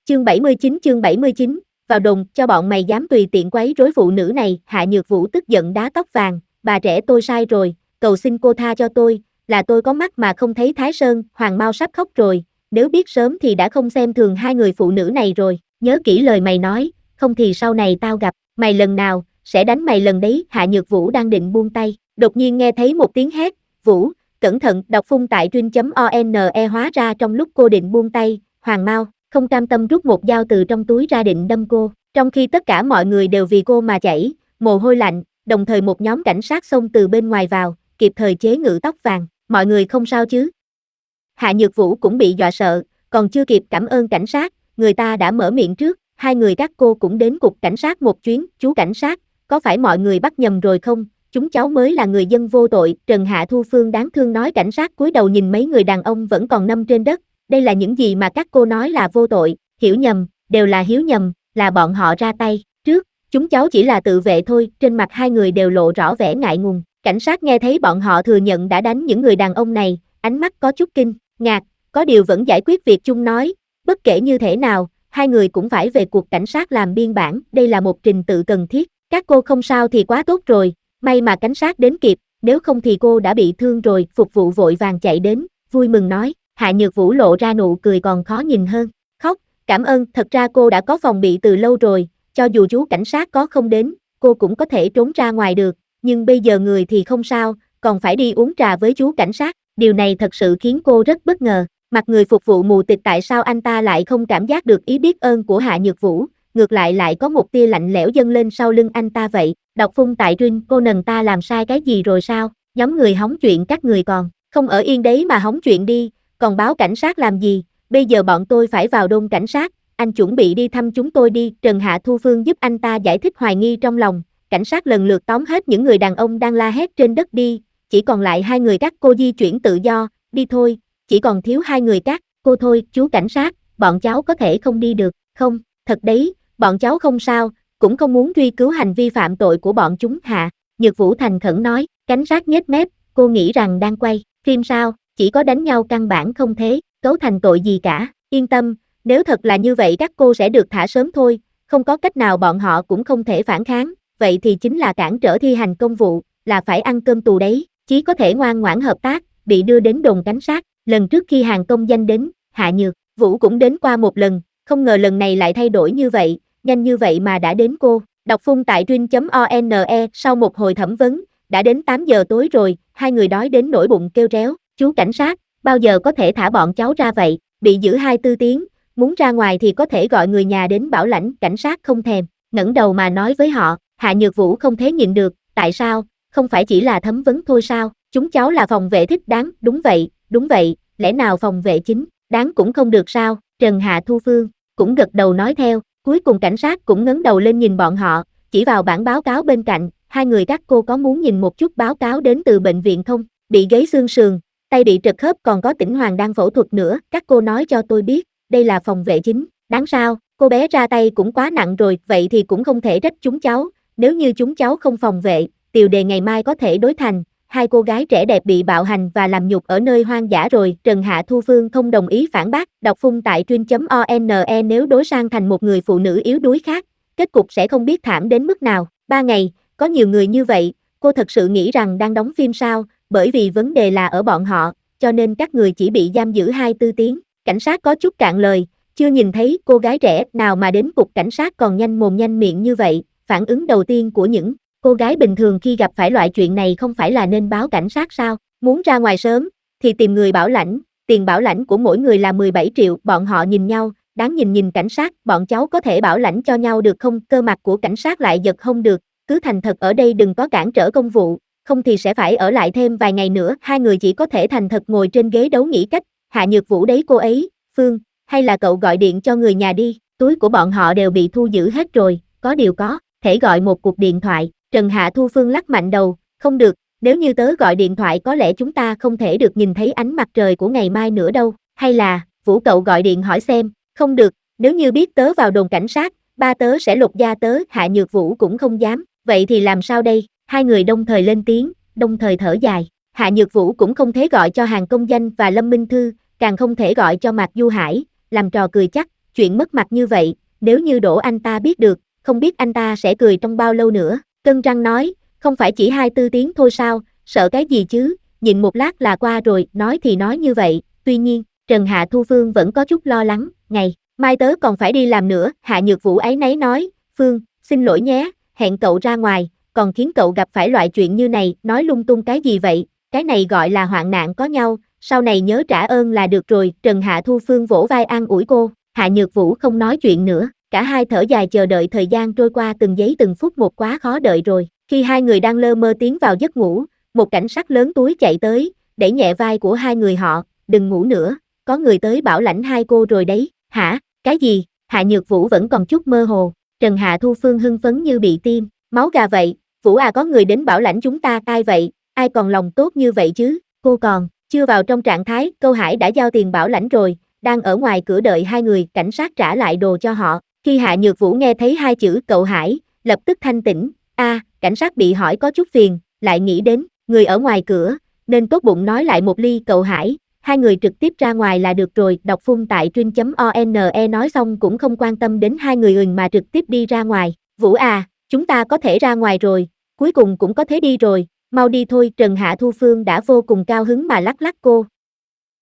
Chương 79, vào đồn, cho bọn mày dám tùy tiện quấy rối phụ nữ này. Hạ Nhược Vũ tức giận đá tóc vàng, bà trẻ tôi sai rồi, cầu xin cô tha cho tôi, là tôi có mắt mà không thấy Thái Sơn. Hoàng Mao sắp khóc rồi, nếu biết sớm thì đã không xem thường hai người phụ nữ này rồi, nhớ kỹ lời mày nói, không thì sau này tao gặp mày lần nào, sẽ đánh mày lần đấy. Hạ Nhược Vũ đang định buông tay, đột nhiên nghe thấy một tiếng hét, Vũ, cẩn thận. Đọc phun tại truyện.one. Hóa ra trong lúc cô định buông tay, Hoàng Mao không cam tâm rút một dao từ trong túi ra định đâm cô, trong khi tất cả mọi người đều vì cô mà chảy mồ hôi lạnh. Đồng thời một nhóm cảnh sát xông từ bên ngoài vào, kịp thời chế ngự tóc vàng. Mọi người không sao chứ? Hạ Nhược Vũ cũng bị dọa sợ, còn chưa kịp cảm ơn cảnh sát, người ta đã mở miệng trước, hai người các cô cũng đến cục cảnh sát một chuyến. Chú cảnh sát, có phải mọi người bắt nhầm rồi không? Chúng cháu mới là người dân vô tội. Trần Hạ Thu Phương đáng thương nói. Cảnh sát cúi đầu nhìn mấy người đàn ông vẫn còn nằm trên đất. Đây là những gì mà các cô nói là vô tội? Hiểu nhầm, đều là hiếu nhầm, là bọn họ ra tay trước, chúng cháu chỉ là tự vệ thôi. Trên mặt hai người đều lộ rõ vẻ ngại ngùng. Cảnh sát nghe thấy bọn họ thừa nhận đã đánh những người đàn ông này, ánh mắt có chút kinh ngạc, có điều vẫn giải quyết việc chung nói, bất kể như thế nào, hai người cũng phải về cuộc cảnh sát làm biên bản, đây là một trình tự cần thiết. Các cô không sao thì quá tốt rồi, may mà cảnh sát đến kịp, nếu không thì cô đã bị thương rồi. Phục vụ vội vàng chạy đến, vui mừng nói. Hạ Nhược Vũ lộ ra nụ cười còn khó nhìn hơn, khóc, cảm ơn, thật ra cô đã có phòng bị từ lâu rồi, cho dù chú cảnh sát có không đến, cô cũng có thể trốn ra ngoài được, nhưng bây giờ người thì không sao, còn phải đi uống trà với chú cảnh sát. Điều này thật sự khiến cô rất bất ngờ. Mặt người phục vụ mù tịt, tại sao anh ta lại không cảm giác được ý biết ơn của Hạ Nhược Vũ, ngược lại có một tia lạnh lẽo dâng lên sau lưng anh ta vậy. Đọc phun tại Trinh, cô nần ta làm sai cái gì rồi sao? Nhóm người hóng chuyện các người còn không ở yên đấy mà hóng chuyện đi, còn báo cảnh sát làm gì? Bây giờ bọn tôi phải vào đồn cảnh sát, anh chuẩn bị đi thăm chúng tôi đi. Trần Hạ Thu Phương giúp anh ta giải thích hoài nghi trong lòng. Cảnh sát lần lượt tóm hết những người đàn ông đang la hét trên đất đi, chỉ còn lại hai người các cô di chuyển tự do, đi thôi, chỉ còn thiếu hai người các cô thôi. Chú cảnh sát, bọn cháu có thể không đi được, không? Thật đấy, bọn cháu không sao, cũng không muốn truy cứu hành vi phạm tội của bọn chúng. Hạ Nhược Vũ thành khẩn nói. Cảnh sát nhếch mép, cô nghĩ rằng đang quay phim sao? Chỉ có đánh nhau căn bản không thể cấu thành tội gì cả. Yên tâm, nếu thật là như vậy các cô sẽ được thả sớm thôi, không có cách nào, bọn họ cũng không thể phản kháng, vậy thì chính là cản trở thi hành công vụ, là phải ăn cơm tù đấy. Chí có thể ngoan ngoãn hợp tác, bị đưa đến đồn cảnh sát. Lần trước khi hàng công danh đến, Hạ Nhược Vũ cũng đến qua một lần, không ngờ lần này lại thay đổi như vậy, nhanh như vậy mà đã đến cô. Đọc phun tại truyện.one. Sau một hồi thẩm vấn, đã đến 8 giờ tối rồi, hai người đói đến nỗi bụng kêu réo. Chú cảnh sát, bao giờ có thể thả bọn cháu ra vậy? Bị giữ 24 tiếng, muốn ra ngoài thì có thể gọi người nhà đến bảo lãnh. Cảnh sát không thèm ngẩng đầu mà nói với họ. Hạ Nhược Vũ không thể nhịn được, tại sao, không phải chỉ là thẩm vấn thôi sao? Chúng cháu là phòng vệ thích đáng. Đúng vậy, lẽ nào phòng vệ chính đáng cũng không được sao? Trần Hạ Thu Phương cũng gật đầu nói theo. Cuối cùng cảnh sát cũng ngẩng đầu lên nhìn bọn họ, chỉ vào bản báo cáo bên cạnh. Hai người các cô có muốn nhìn một chút báo cáo đến từ bệnh viện không? Bị gãy xương sườn, tay bị trật khớp, còn có Tĩnh Hoàng đang phẫu thuật nữa. Các cô nói cho tôi biết, đây là phòng vệ chính đáng sao? Cô bé ra tay cũng quá nặng rồi, vậy thì cũng không thể trách chúng cháu. Nếu như chúng cháu không phòng vệ, Tiều Đề ngày mai có thể đối thành. Hai cô gái trẻ đẹp bị bạo hành và làm nhục ở nơi hoang dã rồi. Trần Hạ Thu Phương không đồng ý phản bác. Đọc phun tại truyện.one. Nếu đối sang thành một người phụ nữ yếu đuối khác, kết cục sẽ không biết thảm đến mức nào. 3 ngày, có nhiều người như vậy, cô thật sự nghĩ rằng đang đóng phim sao? Bởi vì vấn đề là ở bọn họ, cho nên các người chỉ bị giam giữ 24 tiếng. Cảnh sát có chút cạn lời, chưa nhìn thấy cô gái trẻ nào mà đến cục cảnh sát còn nhanh mồm nhanh miệng như vậy. Phản ứng đầu tiên của những cô gái bình thường khi gặp phải loại chuyện này không phải là nên báo cảnh sát sao? Muốn ra ngoài sớm, thì tìm người bảo lãnh, tiền bảo lãnh của mỗi người là 17 triệu. Bọn họ nhìn nhau, đáng nhìn cảnh sát, bọn cháu có thể bảo lãnh cho nhau được không? Cơ mặt của cảnh sát lại giật. Không được, cứ thành thật ở đây, đừng có cản trở công vụ, không thì sẽ phải ở lại thêm vài ngày nữa. Hai người chỉ có thể thành thật ngồi trên ghế đấu nghĩ cách. Hạ Nhược Vũ đấy cô ấy, Phương, hay là cậu gọi điện cho người nhà đi, túi của bọn họ đều bị thu giữ hết rồi, có điều có thể gọi một cuộc điện thoại. Trần Hạ Thu Phương lắc mạnh đầu, không được, nếu như tớ gọi điện thoại có lẽ chúng ta không thể được nhìn thấy ánh mặt trời của ngày mai nữa đâu. Hay là, Vũ cậu gọi điện hỏi xem. Không được, nếu như biết tớ vào đồn cảnh sát, ba tớ sẽ lột da tớ. Hạ Nhược Vũ cũng không dám, vậy thì làm sao đây? Hai người đồng thời lên tiếng, đồng thời thở dài. Hạ Nhược Vũ cũng không thể gọi cho Hàng Công Danh và Lâm Minh Thư, càng không thể gọi cho Mạc Du Hải, làm trò cười chắc, chuyện mất mặt như vậy, nếu như Đỗ anh ta biết được, không biết anh ta sẽ cười trong bao lâu nữa. Cân răng nói, không phải chỉ 24 tiếng thôi sao, sợ cái gì chứ, nhịn một lát là qua rồi, nói thì nói như vậy, tuy nhiên, Trần Hạ Thu Phương vẫn có chút lo lắng, ngày mai tớ còn phải đi làm nữa, Hạ Nhược Vũ áy náy nói, Phương, xin lỗi nhé, hẹn cậu ra ngoài, còn khiến cậu gặp phải loại chuyện như này, nói lung tung cái gì vậy, cái này gọi là hoạn nạn có nhau, sau này nhớ trả ơn là được rồi, Trần Hạ Thu Phương vỗ vai an ủi cô, Hạ Nhược Vũ không nói chuyện nữa, cả hai thở dài chờ đợi thời gian trôi qua từng giây từng phút một quá khó đợi rồi, khi hai người đang lơ mơ tiến vào giấc ngủ, một cảnh sát lớn túi chạy tới, đẩy nhẹ vai của hai người họ, đừng ngủ nữa, có người tới bảo lãnh hai cô rồi đấy, hả, cái gì, Hạ Nhược Vũ vẫn còn chút mơ hồ, Trần Hạ Thu Phương hưng phấn như bị tiêm máu gà vậy, Vũ à có người đến bảo lãnh chúng ta, ai vậy, ai còn lòng tốt như vậy chứ, cô còn chưa vào trong trạng thái, Câu Hải đã giao tiền bảo lãnh rồi, đang ở ngoài cửa đợi hai người, cảnh sát trả lại đồ cho họ, khi Hạ Nhược Vũ nghe thấy hai chữ Cậu Hải, lập tức thanh tỉnh, cảnh sát bị hỏi có chút phiền, lại nghĩ đến, người ở ngoài cửa, nên tốt bụng nói lại một ly Cậu Hải, hai người trực tiếp ra ngoài là được rồi, đọc phun tại truyện.one nói xong cũng không quan tâm đến hai người mà trực tiếp đi ra ngoài, Vũ à, chúng ta có thể ra ngoài rồi, cuối cùng cũng có thể đi rồi, mau đi thôi, Trần Hạ Thu Phương đã vô cùng cao hứng mà lắc lắc cô,